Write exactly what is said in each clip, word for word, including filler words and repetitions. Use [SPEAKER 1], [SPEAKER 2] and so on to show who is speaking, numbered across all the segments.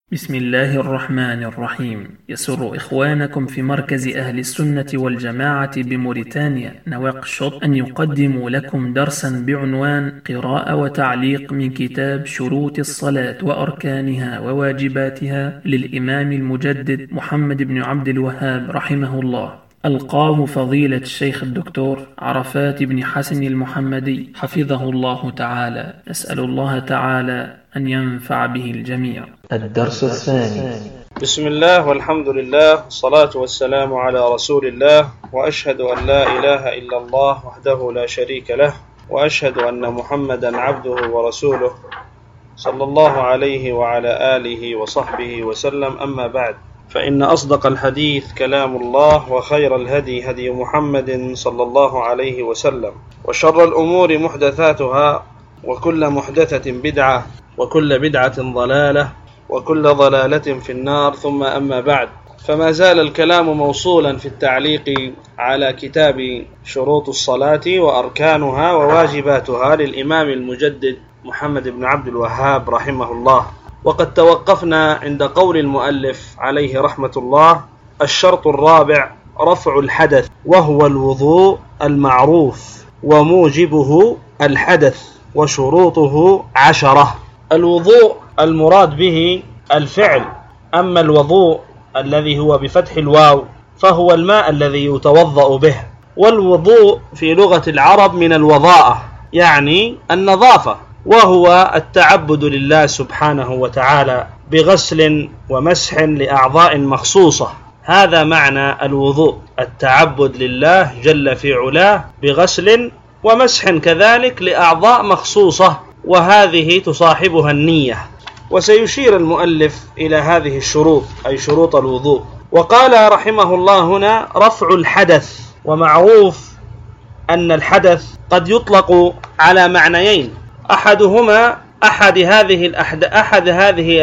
[SPEAKER 1] بسم الله الرحمن الرحيم. يسر إخوانكم في مركز أهل السنة والجماعة بموريتانيا نواكشوط أن يقدموا لكم درسا بعنوان قراءة وتعليق من كتاب شروط الصلاة وأركانها وواجباتها للإمام المجدد محمد بن عبد الوهاب رحمه الله. ألقاه فضيلة الشيخ الدكتور عرفات بن حسن المحمدي حفظه الله تعالى. نسأل الله تعالى أن ينفع به الجميع.
[SPEAKER 2] الدرس الثاني.
[SPEAKER 3] بسم الله والحمد لله والصلاة والسلام على رسول الله، وأشهد أن لا إله إلا الله وحده لا شريك له، وأشهد أن محمدا عبده ورسوله صلى الله عليه وعلى آله وصحبه وسلم. أما بعد، فإن أصدق الحديث كلام الله، وخير الهدي هدي محمد صلى الله عليه وسلم، وشر الأمور محدثاتها، وكل محدثة بدعة، وكل بدعة ضلالة، وكل ضلالة في النار. ثم أما بعد، فما زال الكلام موصولا في التعليق على كتاب شروط الصلاة وأركانها وواجباتها للإمام المجدد محمد بن عبد الوهاب رحمه الله. وقد توقفنا عند قول المؤلف عليه رحمة الله: الشرط الرابع رفع الحدث، وهو الوضوء المعروف، وموجبه الحدث، وشروطه عشرة. الوضوء المراد به الفعل، أما الوضوء الذي هو بفتح الواو فهو الماء الذي يتوضأ به. والوضوء في لغة العرب من الوضاءة، يعني النظافة، وهو التعبد لله سبحانه وتعالى بغسل ومسح لأعضاء مخصوصة. هذا معنى الوضوء، التعبد لله جل في علاه بغسل ومسح كذلك لأعضاء مخصوصة، وهذه تصاحبها النية. وسيشير المؤلف إلى هذه الشروط، أي شروط الوضوء. وقال رحمه الله هنا رفع الحدث. ومعروف أن الحدث قد يطلق على معنيين، أحدهما أحد هذه الأحد أحد هذه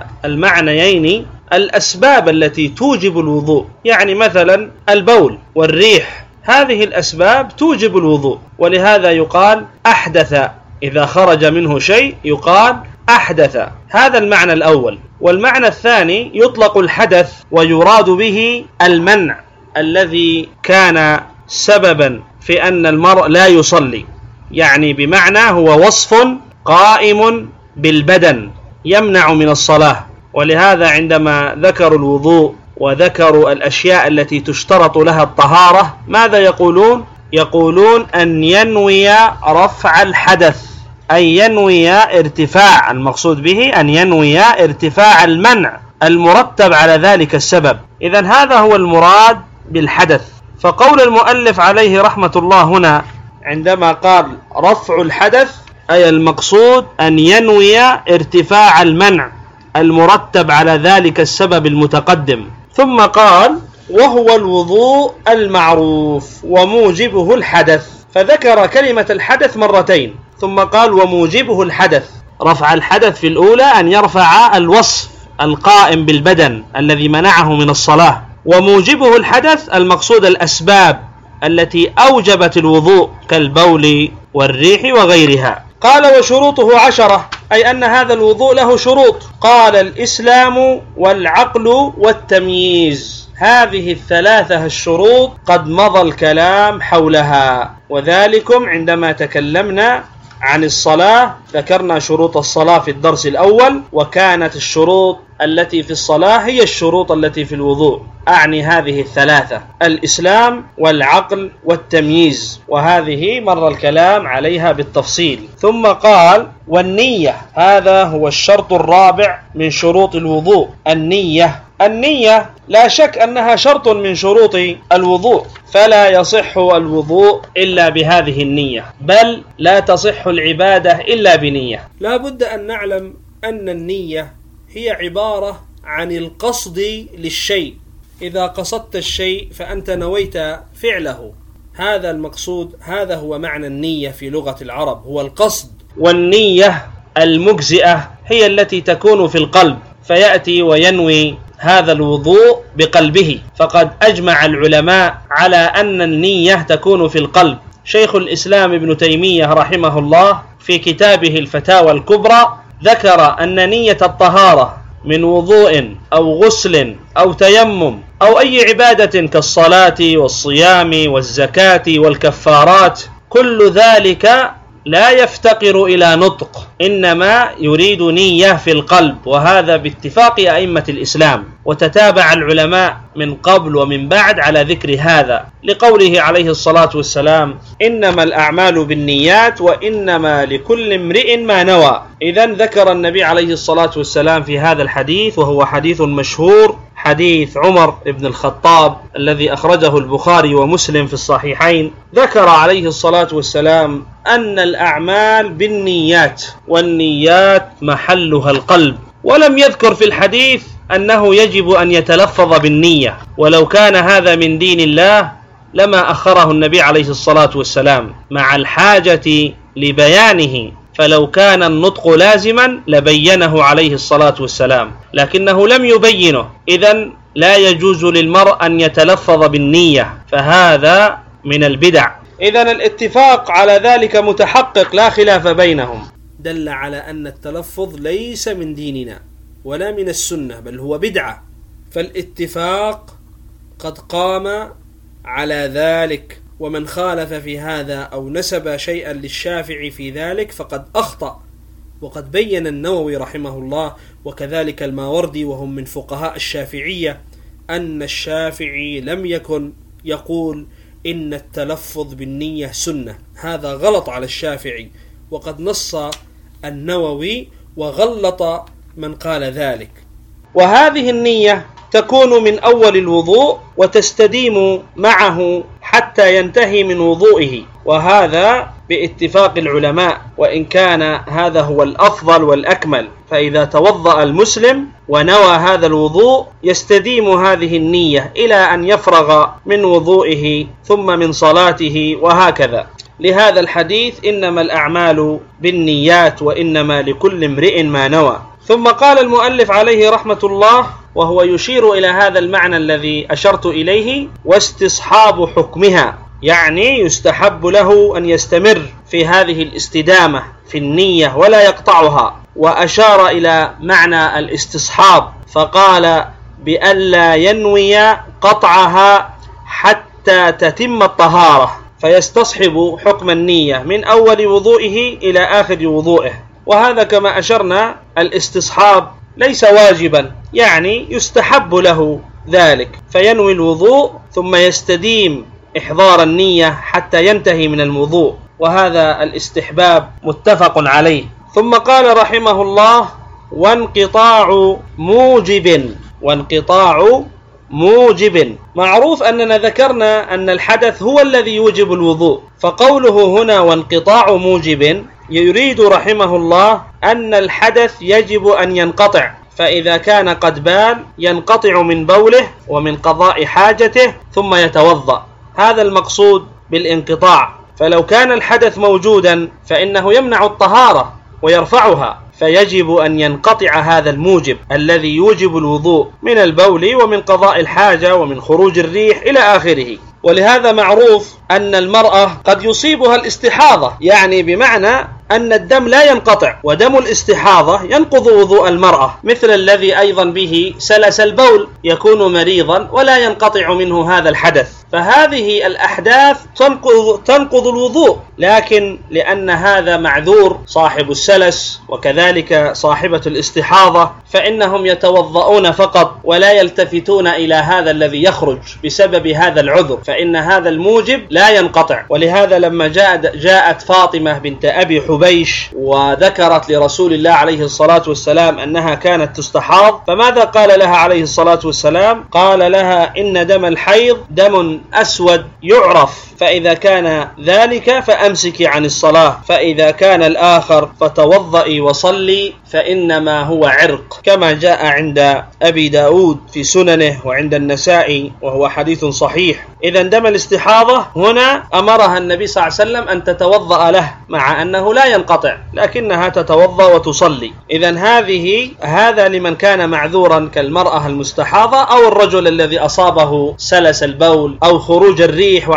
[SPEAKER 3] المعنيين الأسباب التي توجب الوضوء، يعني مثلا البول والريح، هذه الأسباب توجب الوضوء، ولهذا يقال أحدث، إذا خرج منه شيء يقال أحدث. هذا المعنى الأول. والمعنى الثاني يطلق الحدث ويراد به المنع الذي كان سببا في أن المرء لا يصلي، يعني بمعنى هو وصف قائم بالبدن يمنع من الصلاة. ولهذا عندما ذكروا الوضوء وذكروا الأشياء التي تشترط لها الطهارة، ماذا يقولون؟ يقولون أن ينوي رفع الحدث، أي ينوي ارتفاع، المقصود به أن ينوي ارتفاع المنع المرتب على ذلك السبب. إذن هذا هو المراد بالحدث. فقول المؤلف عليه رحمة الله هنا عندما قال رفع الحدث، أي المقصود أن ينوي ارتفاع المنع المرتب على ذلك السبب المتقدم. ثم قال وهو الوضوء المعروف وموجبه الحدث، فذكر كلمة الحدث مرتين، ثم قال وموجبه الحدث. رفع الحدث في الأولى أن يرفع الوصف القائم بالبدن الذي منعه من الصلاة، وموجبه الحدث المقصود الأسباب التي أوجبت الوضوء كالبول والريح وغيرها. قال وشروطه عشرة، أي أن هذا الوضوء له شروط. قال الإسلام والعقل والتمييز، هذه الثلاثة الشروط قد مضى الكلام حولها، وذلكم عندما تكلمنا عن الصلاة ذكرنا شروط الصلاة في الدرس الأول، وكانت الشروط التي في الصلاة هي الشروط التي في الوضوء، أعني هذه الثلاثة: الإسلام والعقل والتمييز، وهذه مر الكلام عليها بالتفصيل. ثم قال والنية، هذا هو الشرط الرابع من شروط الوضوء، النية. النية لا شك أنها شرط من شروط الوضوء، فلا يصح الوضوء إلا بهذه النية، بل لا تصح العبادة إلا بنية. لا بد أن نعلم أن النية هي عبارة عن القصد للشيء. إذا قصدت الشيء فأنت نويت فعله، هذا المقصود، هذا هو معنى النية في لغة العرب، هو القصد. والنية المجزئة هي التي تكون في القلب، فيأتي وينوي هذا الوضوء بقلبه. فقد أجمع العلماء على أن النية تكون في القلب. شيخ الإسلام ابن تيمية رحمه الله في كتابه الفتاوى الكبرى ذكر أن نية الطهارة من وضوء أو غسل أو تيمم أو أي عبادة كالصلاة والصيام والزكاة والكفارات، كل ذلك لا يفتقر إلى نطق، إنما يريد نية في القلب، وهذا باتفاق أئمة الإسلام، وتتابع العلماء من قبل ومن بعد على ذكر هذا، لقوله عليه الصلاة والسلام: إنما الأعمال بالنيات وإنما لكل امرئ ما نوى. إذن ذكر النبي عليه الصلاة والسلام في هذا الحديث، وهو حديث مشهور، حديث عمر بن الخطاب الذي أخرجه البخاري ومسلم في الصحيحين، ذكر عليه الصلاة والسلام أن الأعمال بالنيات، والنيات محلها القلب، ولم يذكر في الحديث أنه يجب أن يتلفظ بالنية، ولو كان هذا من دين الله لما أخره النبي عليه الصلاة والسلام مع الحاجة لبيانه، فلو كان النطق لازما لبينه عليه الصلاة والسلام، لكنه لم يبينه، إذن لا يجوز للمرء أن يتلفظ بالنية، فهذا من البدع. إذن الاتفاق على ذلك متحقق، لا خلاف بينهم، دل على أن التلفظ ليس من ديننا ولا من السنة، بل هو بدعة، فالاتفاق قد قام على ذلك، ومن خالف في هذا أو نسب شيئا للشافعي في ذلك فقد أخطأ. وقد بين النووي رحمه الله وكذلك الماوردي وهم من فقهاء الشافعية أن الشافعي لم يكن يقول إن التلفظ بالنية سنة، هذا غلط على الشافعي، وقد نص النووي وغلط من قال ذلك. وهذه النية تكون من أول الوضوء وتستديم معه حتى ينتهي من وضوئه، وهذا باتفاق العلماء، وإن كان هذا هو الأفضل والأكمل، فإذا توضأ المسلم ونوى هذا الوضوء يستديم هذه النية إلى أن يفرغ من وضوئه ثم من صلاته، وهكذا. لهذا الحديث: إنما الأعمال بالنيات وإنما لكل امرئ ما نوى. ثم قال المؤلف عليه رحمة الله، وهو يشير إلى هذا المعنى الذي أشرت إليه: واستصحاب حكمها، يعني يستحب له أن يستمر في هذه الاستدامة في النية ولا يقطعها. وأشار إلى معنى الاستصحاب فقال: بألا ينوي قطعها حتى تتم الطهارة، فيستصحب حكم النية من أول وضوئه إلى آخر وضوئه. وهذا كما أشرنا الاستصحاب ليس واجبا، يعني يستحب له ذلك، فينوي الوضوء ثم يستديم إحضار النية حتى ينتهي من الوضوء، وهذا الاستحباب متفق عليه. ثم قال رحمه الله: وانقطاع موجب. وانقطاع موجب، معروف أننا ذكرنا أن الحدث هو الذي يوجب الوضوء، فقوله هنا وانقطاع موجب يريد رحمه الله أن الحدث يجب أن ينقطع، فإذا كان قد بال ينقطع من بوله ومن قضاء حاجته ثم يتوضأ، هذا المقصود بالانقطاع. فلو كان الحدث موجودا فإنه يمنع الطهارة ويرفعها، فيجب أن ينقطع هذا الموجب الذي يوجب الوضوء من البول ومن قضاء الحاجة ومن خروج الريح إلى آخره. ولهذا معروف أن المرأة قد يصيبها الاستحاضة، يعني بمعنى أن الدم لا ينقطع، ودم الاستحاضة ينقض وضوء المرأة، مثل الذي أيضا به سلس البول، يكون مريضا ولا ينقطع منه هذا الحدث، فهذه الأحداث تنقض, تنقض الوضوء. لكن لأن هذا معذور صاحب السلس وكذلك صاحبة الاستحاضة، فإنهم يتوضؤون فقط ولا يلتفتون إلى هذا الذي يخرج بسبب هذا العذر، فإن هذا الموجب لا ينقطع. ولهذا لما جاءت, جاءت فاطمة بنت أبي حبيش وذكرت لرسول الله عليه الصلاة والسلام أنها كانت تستحاض، فماذا قال لها عليه الصلاة والسلام؟ قال لها: إن دم الحيض دم أسود يعرف، فإذا كان ذلك فأمسكي عن الصلاة، فإذا كان الآخر فتوضئي وصلي، فإنما هو عرق، كما جاء عند أبي داود في سننه وعند النسائي، وهو حديث صحيح. إذا دم الاستحاضة هنا أمرها النبي صلى الله عليه وسلم أن تتوضأ له، مع أنه لا ينقطع، لكنها تتوضأ وتصلي. إذا هذه هذا لمن كان معذورا كالمرأة المستحاضة أو الرجل الذي أصابه سلس البول أو خروج الريح وعدم انقطاع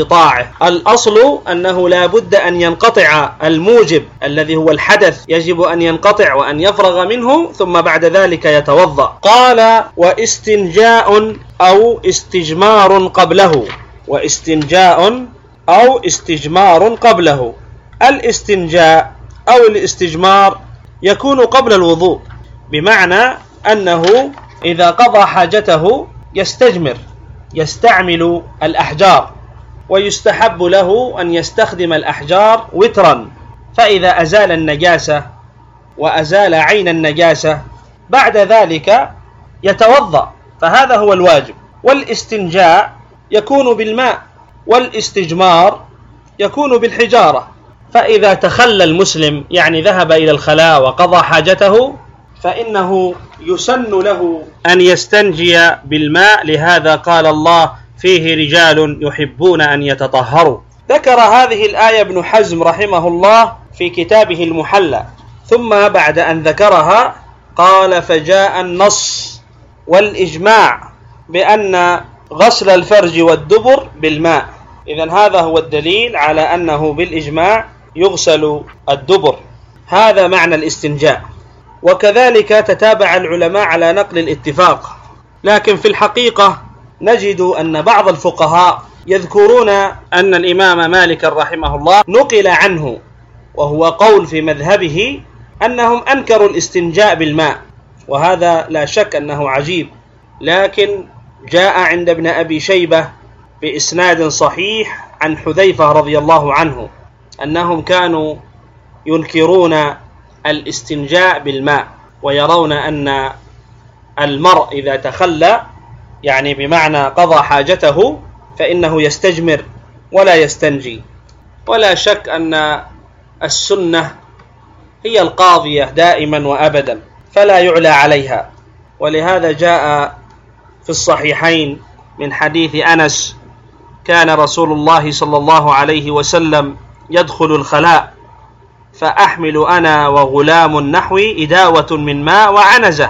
[SPEAKER 3] انقطاعه. الأصل أنه لا بد أن ينقطع الموجب الذي هو الحدث، يجب أن ينقطع وأن يفرغ منه ثم بعد ذلك يتوضأ. قال واستنجاء أو استجمار قبله، واستنجاء أو استجمار قبله. الاستنجاء أو الاستجمار يكون قبل الوضوء، بمعنى أنه إذا قضى حاجته يستجمر، يستعمل الأحجار، ويستحب له أن يستخدم الأحجار وترا، فإذا أزال النجاسة وأزال عين النجاسة بعد ذلك يتوضأ، فهذا هو الواجب. والاستنجاء يكون بالماء، والاستجمار يكون بالحجارة. فإذا تخلى المسلم، يعني ذهب إلى الخلاء وقضى حاجته، فإنه يسن له أن يستنجي بالماء، لهذا قال الله فيه رجال يحبون أن يتطهروا. ذكر هذه الآية ابن حزم رحمه الله في كتابه المحلى، ثم بعد أن ذكرها قال فجاء النص والإجماع بأن غسل الفرج والدبر بالماء. إذن هذا هو الدليل على أنه بالإجماع يغسل الدبر، هذا معنى الاستنجاء. وكذلك تتابع العلماء على نقل الاتفاق، لكن في الحقيقة نجد أن بعض الفقهاء يذكرون أن الإمام مالك رحمه الله نقل عنه، وهو قول في مذهبه، أنهم أنكروا الاستنجاء بالماء، وهذا لا شك أنه عجيب، لكن جاء عند ابن أبي شيبة بإسناد صحيح عن حذيفة رضي الله عنه أنهم كانوا ينكرون الاستنجاء بالماء، ويرون أن المرء إذا تخلى، يعني بمعنى قضى حاجته، فإنه يستجمر ولا يستنجي. ولا شك أن السنة هي القاضية دائما وأبدا، فلا يعلى عليها. ولهذا جاء في الصحيحين من حديث أنس كان رسول الله صلى الله عليه وسلم يدخل الخلاء فأحمل أنا وغلام نحوي إداوة من ماء وعنزة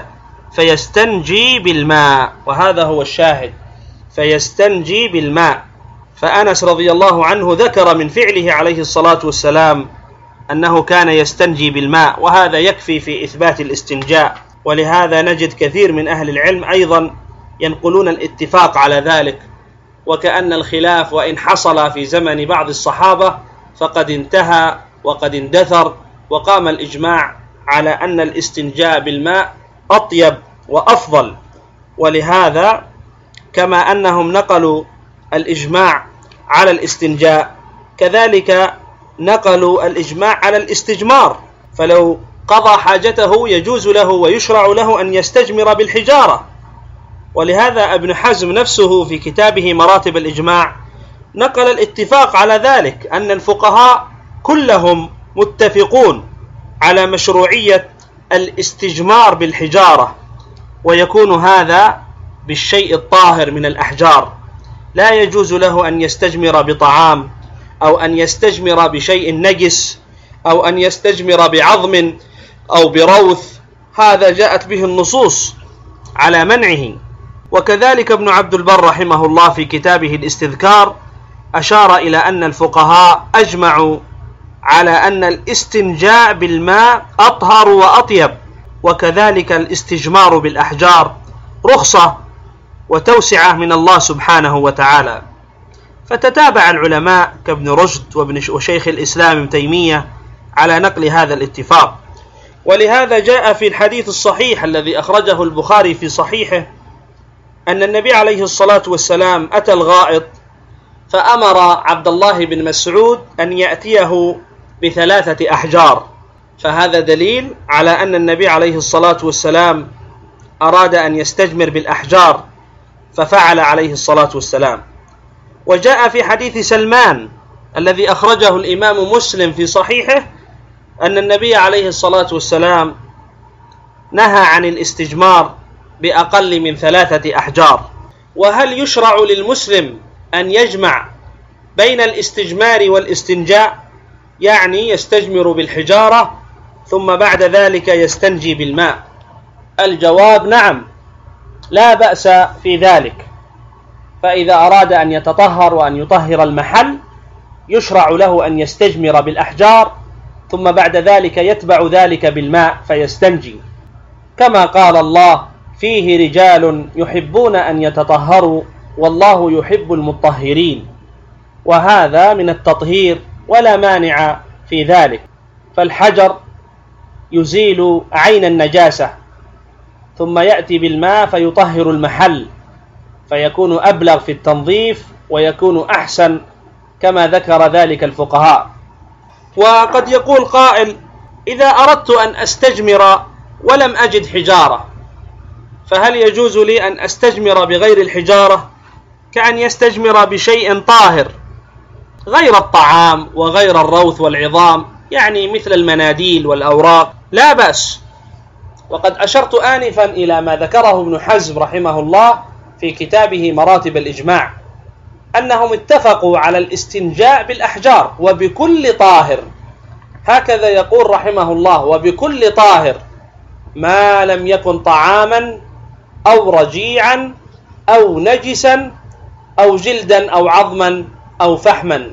[SPEAKER 3] فيستنجي بالماء، وهذا هو الشاهد، فيستنجي بالماء. فأنس رضي الله عنه ذكر من فعله عليه الصلاة والسلام أنه كان يستنجي بالماء، وهذا يكفي في إثبات الاستنجاء. ولهذا نجد كثير من أهل العلم أيضا ينقلون الاتفاق على ذلك، وكأن الخلاف وإن حصل في زمن بعض الصحابة فقد انتهى وقد اندثر، وقام الإجماع على أن الاستنجاء بالماء أطيب وأفضل. ولهذا كما أنهم نقلوا الإجماع على الاستنجاء، كذلك نقلوا الإجماع على الاستجمار، فلو قضى حاجته يجوز له ويشرع له أن يستجمر بالحجارة. ولهذا ابن حزم نفسه في كتابه مراتب الإجماع نقل الاتفاق على ذلك، أن الفقهاء كلهم متفقون على مشروعية الاستجمار بالحجارة، ويكون هذا بالشيء الطاهر من الأحجار. لا يجوز له أن يستجمر بطعام، أو أن يستجمر بشيء نجس، أو أن يستجمر بعظم أو بروث، هذا جاءت به النصوص على منعه. وكذلك ابن عبد البر رحمه الله في كتابه الاستذكار أشار إلى أن الفقهاء أجمعوا على أن الاستنجاء بالماء أطهر وأطيب، وكذلك الاستجمار بالأحجار رخصة وتوسعة من الله سبحانه وتعالى. فتتابع العلماء كابن رشد وابن وشيخ الإسلام ابن تيمية على نقل هذا الاتفاق. ولهذا جاء في الحديث الصحيح الذي أخرجه البخاري في صحيحه أن النبي عليه الصلاة والسلام أتى الغائط فأمر عبد الله بن مسعود أن يأتيه بثلاثة أحجار، فهذا دليل على أن النبي عليه الصلاة والسلام أراد أن يستجمر بالأحجار، ففعل عليه الصلاة والسلام. وجاء في حديث سلمان الذي أخرجه الإمام مسلم في صحيحه أن النبي عليه الصلاة والسلام نهى عن الاستجمار بأقل من ثلاثة أحجار. وهل يشرع للمسلم أن يجمع بين الاستجمار والاستنجاء، يعني يستجمر بالحجارة ثم بعد ذلك يستنجي بالماء؟ الجواب نعم، لا بأس في ذلك،
[SPEAKER 4] فإذا أراد أن يتطهر وأن يطهر المحل يشرع له أن يستجمر بالأحجار، ثم بعد ذلك يتبع ذلك بالماء فيستنجي، كما قال الله: فيه رجال يحبون أن يتطهروا والله يحب المطهرين. وهذا من التطهير ولا مانع في ذلك، فالحجر يزيل عين النجاسة ثم يأتي بالماء فيطهر المحل، فيكون أبلغ في التنظيف ويكون أحسن كما ذكر ذلك الفقهاء. وقد يقول قائل: إذا أردت أن أستجمر ولم أجد حجارة، فهل يجوز لي أن أستجمر بغير الحجارة، كأن يستجمر بشيء طاهر غير الطعام وغير الروث والعظام، يعني مثل المناديل والأوراق؟ لا بأس. وقد أشرت آنفا إلى ما ذكره ابن حزم رحمه الله في كتابه مراتب الإجماع، أنهم اتفقوا على الاستنجاء بالأحجار وبكل طاهر، هكذا يقول رحمه الله: وبكل طاهر ما لم يكن طعاما أو رجيعا أو نجسا أو جلدا أو عظما أو فحما.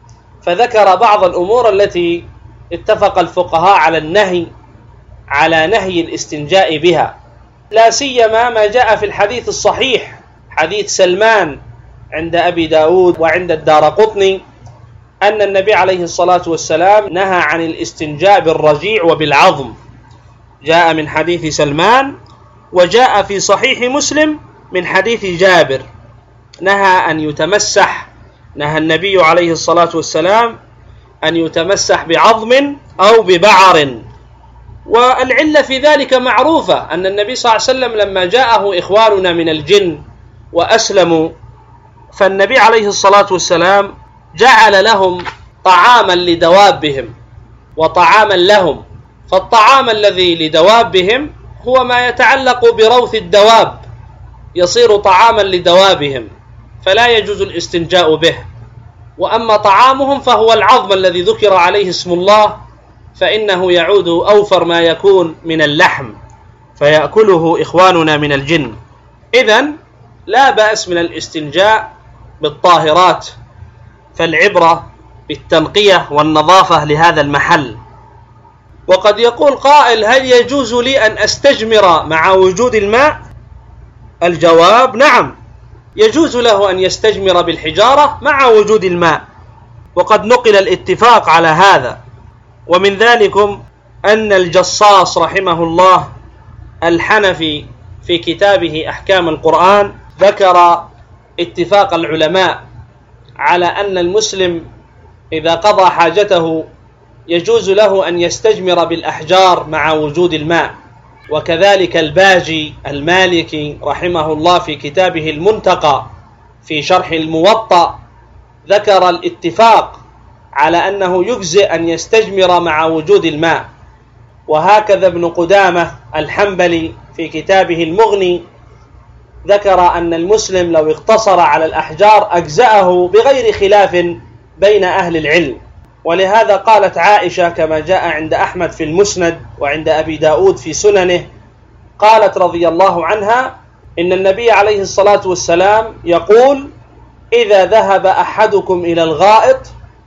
[SPEAKER 4] فذكر بعض الأمور التي اتفق الفقهاء على النهي على نهي الاستنجاء بها، لا سيما ما جاء في الحديث الصحيح، حديث سلمان عند أبي داود وعند الدارقطني، أن النبي عليه الصلاة والسلام نهى عن الاستنجاء بالرجيع وبالعظم، جاء من حديث سلمان، وجاء في صحيح مسلم من حديث جابر، نهى أن يتمسح، نهى النبي عليه الصلاة والسلام أن يتمسح بعظم أو ببعر. والعلة في ذلك معروفة، أن النبي صلى الله عليه وسلم لما جاءه إخواننا من الجن وأسلموا، فالنبي عليه الصلاة والسلام جعل لهم طعاما لدوابهم وطعاما لهم، فالطعام الذي لدوابهم هو ما يتعلق بروث الدواب، يصير طعاما لدوابهم فلا يجوز الاستنجاء به، وأما طعامهم فهو العظم الذي ذكر عليه اسم الله، فإنه يعود أوفر ما يكون من اللحم فيأكله إخواننا من الجن. إذن لا بأس من الاستنجاء بالطاهرات، فالعبرة بالتنقية والنظافة لهذا المحل. وقد يقول قائل: هل يجوز لي أن أستجمر مع وجود الماء؟ الجواب: نعم، يجوز له أن يستجمر بالحجارة مع وجود الماء، وقد نقل الاتفاق على هذا. ومن ذلكم أن الجصاص رحمه الله الحنفي في كتابه أحكام القرآن ذكر اتفاق العلماء على أن المسلم إذا قضى حاجته يجوز له أن يستجمر بالأحجار مع وجود الماء. وكذلك الباجي المالكي رحمه الله في كتابه المنتقى في شرح الموطأ ذكر الاتفاق على أنه يجزئ أن يستجمر مع وجود الماء. وهكذا ابن قدامة الحنبلي في كتابه المغني ذكر أن المسلم لو اقتصر على الأحجار أجزأه بغير خلاف بين أهل العلم. ولهذا قالت عائشة كما جاء عند أحمد في المسند وعند أبي داود في سننه، قالت رضي الله عنها: إن النبي عليه الصلاة والسلام يقول: إذا ذهب أحدكم إلى الغائط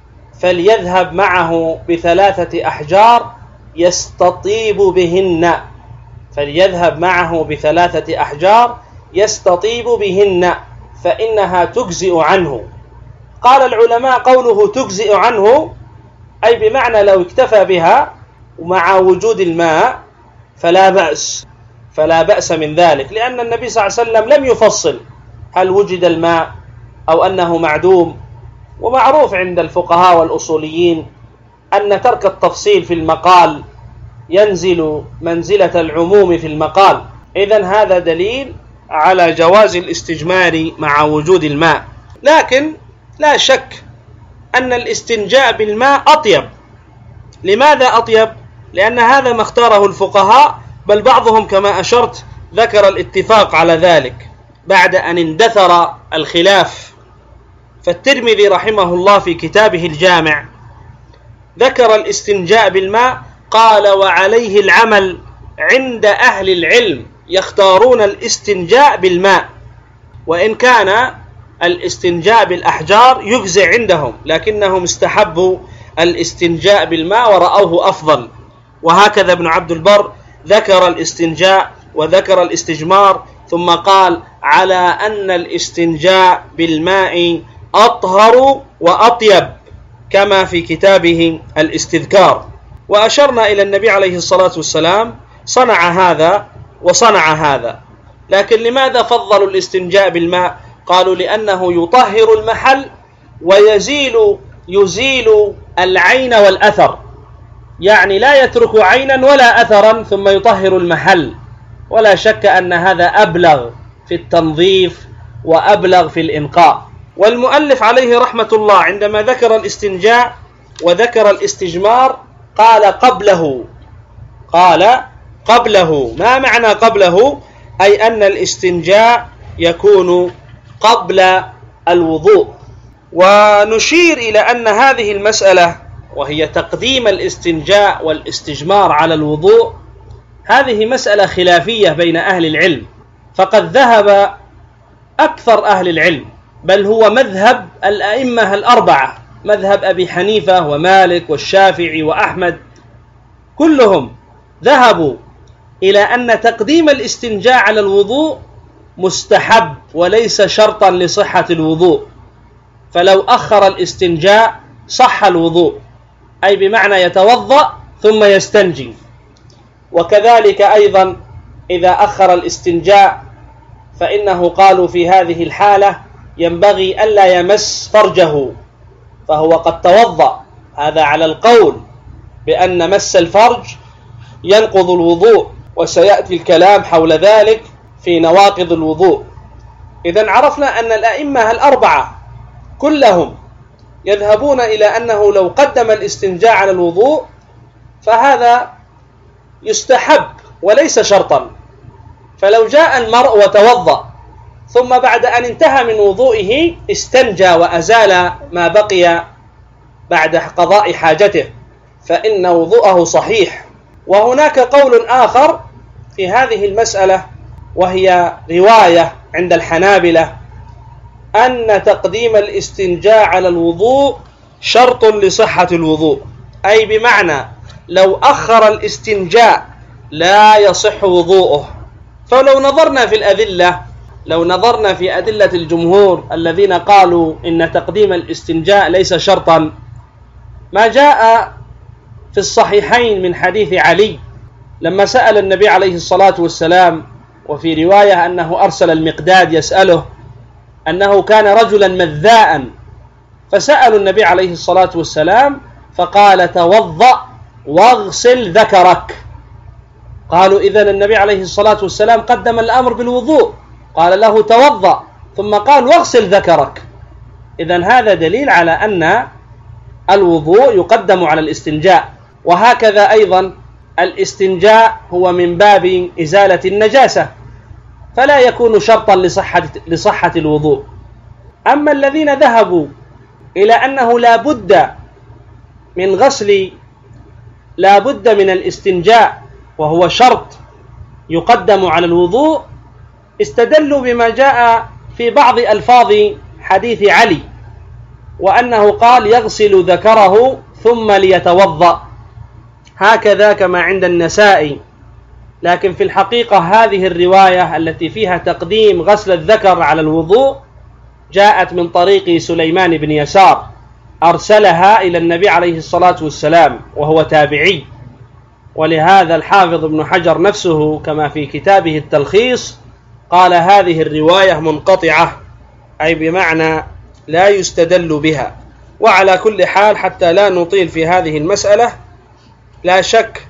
[SPEAKER 4] فليذهب معه بثلاثة أحجار يستطيب بهن، فليذهب معه بثلاثة أحجار يستطيب بهن فإنها تجزئ عنه. قال العلماء: قوله تجزئ عنه أي بمعنى لو اكتفى بها ومع وجود الماء فلا بأس، فلا بأس من ذلك، لأن النبي صلى الله عليه وسلم لم يفصل هل وجد الماء أو أنه معدوم. ومعروف عند الفقهاء والأصوليين أن ترك التفصيل في المقال ينزل منزلة العموم في المقال، إذن هذا دليل على جواز الاستجمار مع وجود الماء. لكن لا شك أن الاستنجاء بالماء أطيب. لماذا أطيب؟ لأن هذا ما اختاره الفقهاء، بل بعضهم كما أشرت ذكر الاتفاق على ذلك بعد أن اندثر الخلاف. فالترمذي رحمه الله في كتابه الجامع ذكر الاستنجاء بالماء، قال: وعليه العمل عند أهل العلم، يختارون الاستنجاء بالماء، وإن كان
[SPEAKER 3] الاستنجاء بالأحجار يجزئ عندهم، لكنهم استحبوا الاستنجاء بالماء ورأوه أفضل. وهكذا ابن عبد البر ذكر الاستنجاء وذكر الاستجمار، ثم قال على أن الاستنجاء بالماء أطهر وأطيب، كما في كتابه الاستذكار. وأشرنا إلى النبي عليه الصلاة والسلام صنع هذا وصنع هذا، لكن لماذا فضلوا الاستنجاء بالماء؟ قالوا لأنه يطهر المحل ويزيل يزيل العين والأثر، يعني لا يترك عينا ولا أثرا ثم يطهر المحل. ولا شك أن هذا أبلغ في التنظيف وأبلغ في الإنقاء. والمؤلف عليه رحمة الله عندما ذكر الاستنجاء وذكر الاستجمار قال قبله قال قبله ما معنى قبله؟ أي أن الاستنجاء يكون قبل الوضوء. ونشير إلى أن هذه المسألة وهي تقديم الاستنجاء والاستجمار على الوضوء، هذه مسألة خلافية بين أهل العلم، فقد ذهب أكثر أهل العلم، بل هو مذهب الأئمة الأربعة، مذهب أبي حنيفة ومالك والشافعي وأحمد، كلهم ذهبوا إلى أن تقديم الاستنجاء على الوضوء مستحب وليس شرطا لصحة الوضوء، فلو أخر الاستنجاء صح الوضوء، أي بمعنى يتوضأ ثم يستنجي. وكذلك أيضا إذا أخر الاستنجاء فإنه قالوا في هذه الحالة ينبغي ألا يمس فرجه، فهو قد توضأ، هذا على القول بأن مس الفرج ينقض الوضوء، وسيأتي الكلام حول ذلك في نواقض الوضوء. إذن عرفنا أن الأئمة الأربعة كلهم يذهبون إلى أنه لو قدم الاستنجاء على الوضوء فهذا يستحب وليس شرطا. فلو جاء المرء وتوضأ ثم بعد أن انتهى من وضوئه استنجى وأزال ما بقي بعد قضاء حاجته فإن وضوءه صحيح. وهناك قول آخر في هذه المسألة وهي رواية عند الحنابلة أن تقديم الاستنجاء على الوضوء شرط لصحة الوضوء، أي بمعنى لو أخر الاستنجاء لا يصح وضوءه. فلو نظرنا في الأدلة لو نظرنا في أدلة الجمهور الذين قالوا إن تقديم الاستنجاء ليس شرطا، ما جاء في الصحيحين من حديث علي لما سأل النبي عليه الصلاة والسلام، وفي رواية أنه أرسل المقداد يسأله، أنه كان رجلا مذاء، فسألوا النبي عليه الصلاة والسلام فقال توضأ واغسل ذكرك. قالوا إذن النبي عليه الصلاة والسلام قدم الأمر بالوضوء، قال له توضأ ثم قال واغسل ذكرك. إذن هذا دليل على أن الوضوء يقدم على الاستنجاء. وهكذا أيضا الاستنجاء هو من باب إزالة النجاسة، فلا يكون شرطا لصحة, لصحة الوضوء. أما الذين ذهبوا إلى أنه لا بد من غسل لا بد من الاستنجاء وهو شرط يقدم على الوضوء، استدلوا بما جاء في بعض ألفاظ حديث علي، وأنه قال يغسل ذكره ثم ليتوضأ، هكذا كما عند النسائي. لكن في الحقيقة هذه الرواية التي فيها تقديم غسل الذكر على الوضوء جاءت من طريق سليمان بن يسار، أرسلها إلى النبي عليه الصلاة والسلام وهو تابعي. ولهذا الحافظ ابن حجر نفسه كما في كتابه التلخيص قال هذه الرواية منقطعة، أي بمعنى لا يستدل بها. وعلى كل حال حتى لا نطيل في هذه المسألة، لا شك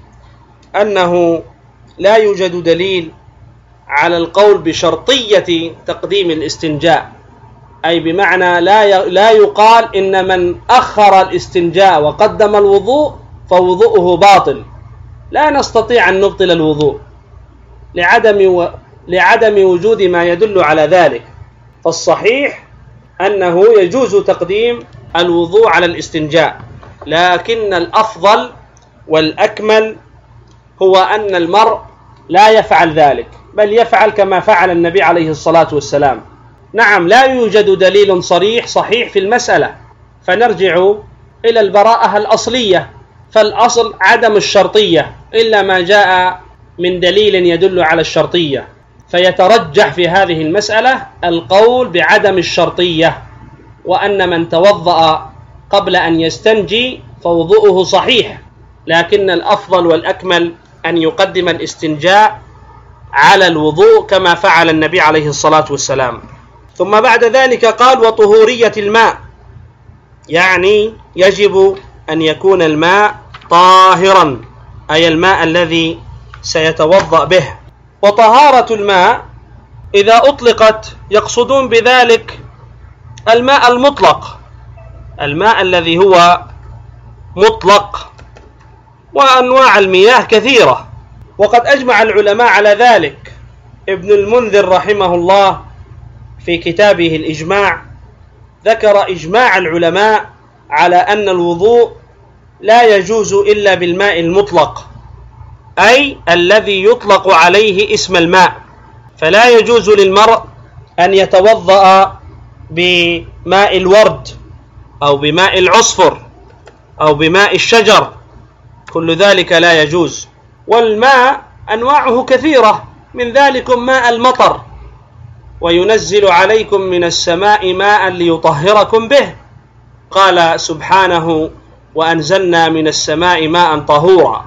[SPEAKER 3] أنه لا يوجد دليل على القول بشرطية تقديم الاستنجاء، أي بمعنى لا لا يقال إن من أخر الاستنجاء وقدم الوضوء فوضوءه باطل، لا نستطيع أن نبطل الوضوء لعدم و... لعدم وجود ما يدل على ذلك. فالصحيح أنه يجوز تقديم الوضوء على الاستنجاء، لكن الأفضل والأكمل هو أن المرء لا يفعل ذلك، بل يفعل كما فعل النبي عليه الصلاة والسلام،
[SPEAKER 4] نعم لا يوجد دليل صريح صحيح في المسألة، فنرجع إلى البراءة الأصلية، فالأصل عدم الشرطية إلا ما جاء من دليل يدل على الشرطية، فيترجح في هذه المسألة القول بعدم الشرطية، وأن من توضأ قبل أن يستنجي فوضوءه صحيح، لكن الأفضل والأكمل أن يقدم الاستنجاء على الوضوء كما فعل النبي عليه الصلاة والسلام. ثم بعد ذلك قال وطهورية الماء، يعني يجب أن يكون الماء طاهرا، أي الماء الذي سيتوضأ به. وطهارة الماء إذا أطلقت يقصدون بذلك الماء المطلق، الماء الذي هو مطلق، وأنواع المياه كثيرة، وقد أجمع العلماء على ذلك. ابن المنذر رحمه الله في كتابه الإجماع ذكر إجماع العلماء على أن الوضوء لا يجوز إلا بالماء المطلق، أي الذي يطلق عليه اسم الماء، فلا يجوز للمرء أن يتوضأ بماء الورد أو بماء العصفر أو بماء الشجر، كل ذلك لا يجوز. والماء أنواعه كثيرة، من ذلكم ماء المطر، وينزل عليكم من السماء ماء ليطهركم به، قال سبحانه وأنزلنا من السماء ماء طهورا.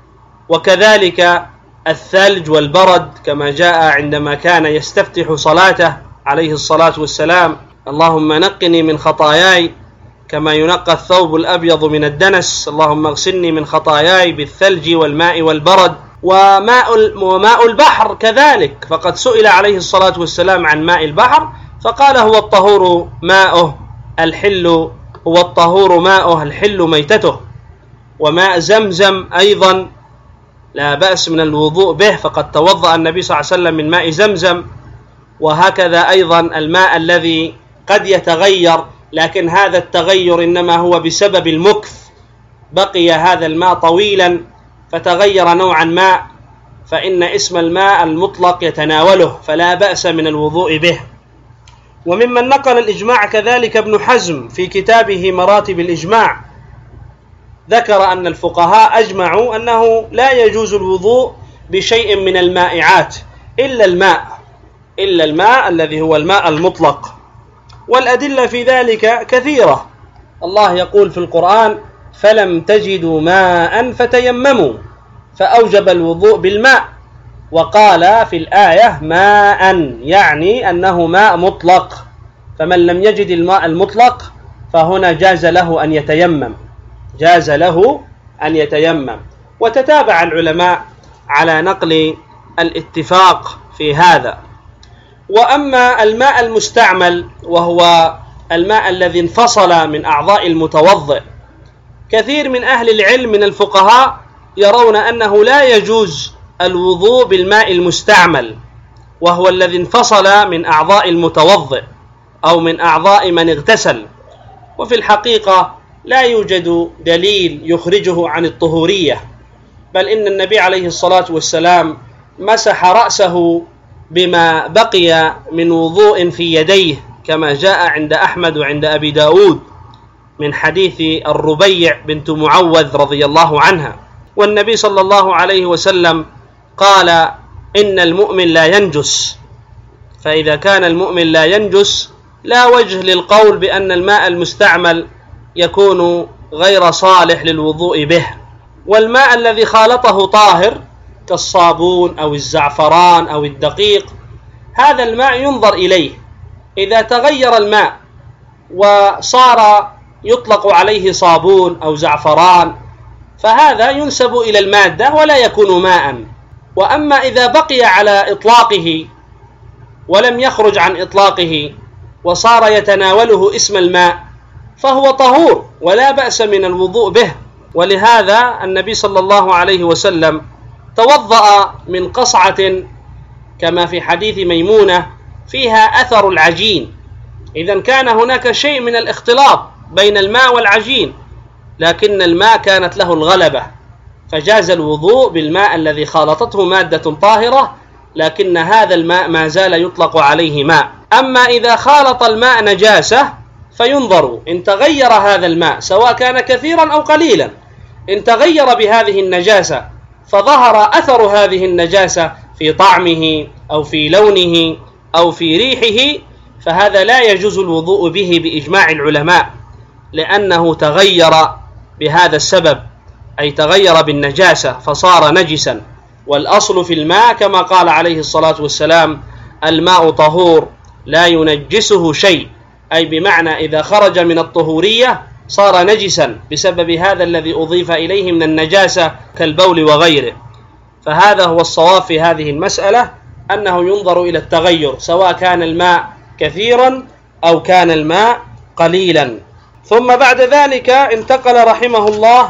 [SPEAKER 4] وكذلك الثلج والبرد كما جاء عندما كان يستفتح صلاته عليه الصلاة والسلام: اللهم نقني من خطاياي كما ينقى الثوب الأبيض من الدنس، اللهم اغسلني من خطاياي بالثلج والماء والبرد. وماء وماء البحر كذلك، فقد سئل عليه الصلاة والسلام عن ماء البحر فقال هو الطهور ماؤه الحل هو الطهور ماؤه الحل ميتته. وماء زمزم أيضا لا بأس من الوضوء به، فقد توضأ النبي صلى الله عليه وسلم من ماء زمزم. وهكذا أيضا الماء الذي قد يتغير، لكن هذا التغير إنما هو بسبب المكث، بقي هذا الماء طويلا فتغير نوعا ما، فإن اسم الماء المطلق يتناوله، فلا بأس من الوضوء به. وممن نقل الإجماع كذلك ابن حزم في كتابه مراتب الإجماع، ذكر أن الفقهاء أجمعوا أنه لا يجوز الوضوء بشيء من المائعات إلا الماء إلا الماء الذي هو الماء المطلق. والأدلة في ذلك كثيرة، الله يقول في القرآن: فلم تجدوا ماء فتيمموا، فأوجب الوضوء بالماء، وقال في الآية ماء، يعني أنه ماء مطلق، فمن لم يجد الماء المطلق فهنا جاز له أن يتيمم جاز له أن يتيمم. وتتابع العلماء على نقل الاتفاق في هذا. وأما الماء المستعمل وهو الماء الذي انفصل من أعضاء المتوضئ، كثير من أهل العلم من الفقهاء يرون أنه لا يجوز الوضوء بالماء المستعمل، وهو الذي انفصل من أعضاء المتوضئ أو من أعضاء من اغتسل. وفي الحقيقة لا يوجد دليل يخرجه عن الطهورية، بل إن النبي عليه الصلاة والسلام مسح رأسه بما بقي من وضوء في يديه، كما جاء عند أحمد وعند أبي داود من حديث الربيع بنت معوذ رضي الله عنها. والنبي صلى الله عليه وسلم قال: إن المؤمن لا ينجس، فإذا كان المؤمن لا ينجس لا وجه للقول بأن الماء المستعمل يكون غير صالح للوضوء به. والماء الذي خالطه طاهر كالصابون أو الزعفران أو الدقيق، هذا الماء ينظر إليه، إذا تغير الماء وصار يطلق عليه صابون أو زعفران فهذا ينسب إلى المادة ولا يكون ماء. وأما إذا بقي على إطلاقه ولم يخرج عن إطلاقه وصار يتناوله اسم الماء فهو طهور ولا بأس من الوضوء به. ولهذا النبي صلى الله عليه وسلم توضأ من قصعة كما في حديث ميمونة فيها أثر العجين، إذن كان هناك شيء من الاختلاط بين الماء والعجين، لكن الماء كانت له الغلبة، فجاز الوضوء بالماء الذي خالطته مادة طاهرة، لكن هذا الماء ما زال يطلق عليه ماء. أما إذا خالط الماء نجاسة فينظر إن تغير هذا الماء سواء كان كثيرا أو قليلا، إن تغير بهذه النجاسة فظهر أثر هذه النجاسة في طعمه أو في لونه أو في ريحه، فهذا لا يجوز الوضوء به بإجماع العلماء، لأنه تغير بهذا السبب، أي تغير بالنجاسة فصار نجسا. والأصل في الماء كما قال عليه الصلاة والسلام: الماء طهور لا ينجسه شيء، أي بمعنى إذا خرج من الطهورية صار نجسا بسبب هذا الذي أضيف إليه من النجاسة كالبول وغيره. فهذا هو الصواب في هذه المسألة، أنه ينظر إلى التغير سواء كان الماء كثيرا أو كان الماء قليلا. ثم بعد ذلك انتقل رحمه الله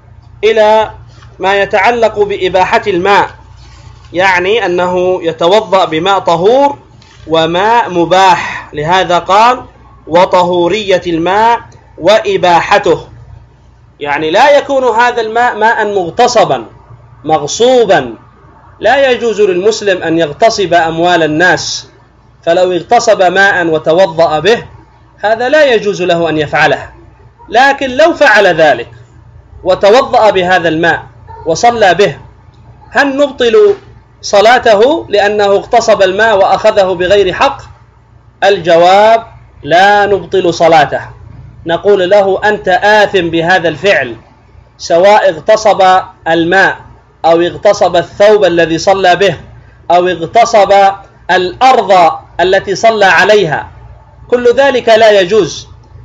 [SPEAKER 4] إلى ما يتعلق بإباحة الماء، يعني أنه يتوضأ بماء طهور وماء مباح، لهذا قال: وطهورية الماء وإباحته، يعني لا يكون هذا الماء ماء مغتصبا مغصوبا، لا يجوز للمسلم أن يغتصب أموال الناس، فلو اغتصب ماء وتوضأ به هذا لا يجوز له أن يفعله. لكن لو فعل ذلك وتوضأ بهذا الماء وصلى به، هل نبطل صلاته لأنه اغتصب الماء وأخذه بغير حق؟ الجواب: لا نبطل صلاته، نقول له: أنت آثم بهذا الفعل، سواء اغتصب الماء أو اغتصب الثوب الذي صلى به أو اغتصب الأرض التي صلى عليها، كل ذلك لا يجوز.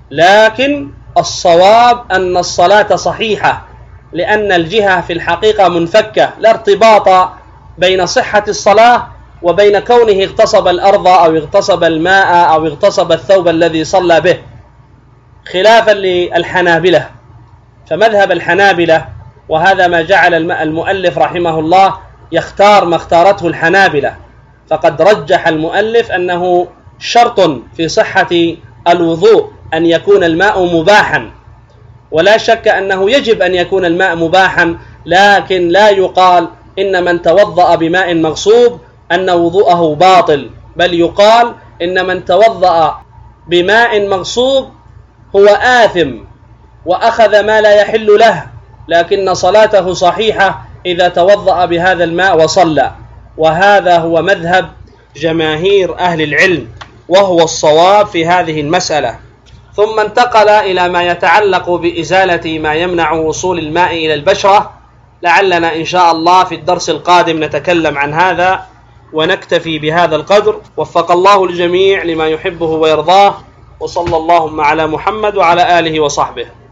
[SPEAKER 4] لكن الصواب أن الصلاة صحيحة، لأن الجهة في الحقيقة منفكة، لا ارتباط بين صحة الصلاة وبين كونه اغتصب الأرض أو اغتصب الماء أو اغتصب الثوب الذي صلى به، خلافا للحنابلة. فمذهب الحنابلة، وهذا ما جعل المؤلف رحمه الله يختار ما اختارته الحنابلة، فقد رجح المؤلف أنه شرط في صحة الوضوء أن يكون الماء مباحا، ولا شك أنه يجب أن يكون الماء مباحا، لكن لا يقال إن من توضأ بماء مغصوب أن وضوءه باطل، بل يقال إن من توضأ بماء مغصوب هو آثم وأخذ ما لا يحل له، لكن صلاته صحيحة إذا توضأ بهذا الماء وصلى. وهذا هو مذهب جماهير أهل العلم، وهو الصواب في هذه المسألة. ثم انتقل إلى ما يتعلق بإزالة ما يمنع وصول الماء إلى البشرة، لعلنا إن شاء الله في الدرس القادم نتكلم عن هذا، ونكتفي بهذا القدر. وفق الله الجميع لما يحبه ويرضاه، وصلى اللهم على محمد وعلى آله وصحبه.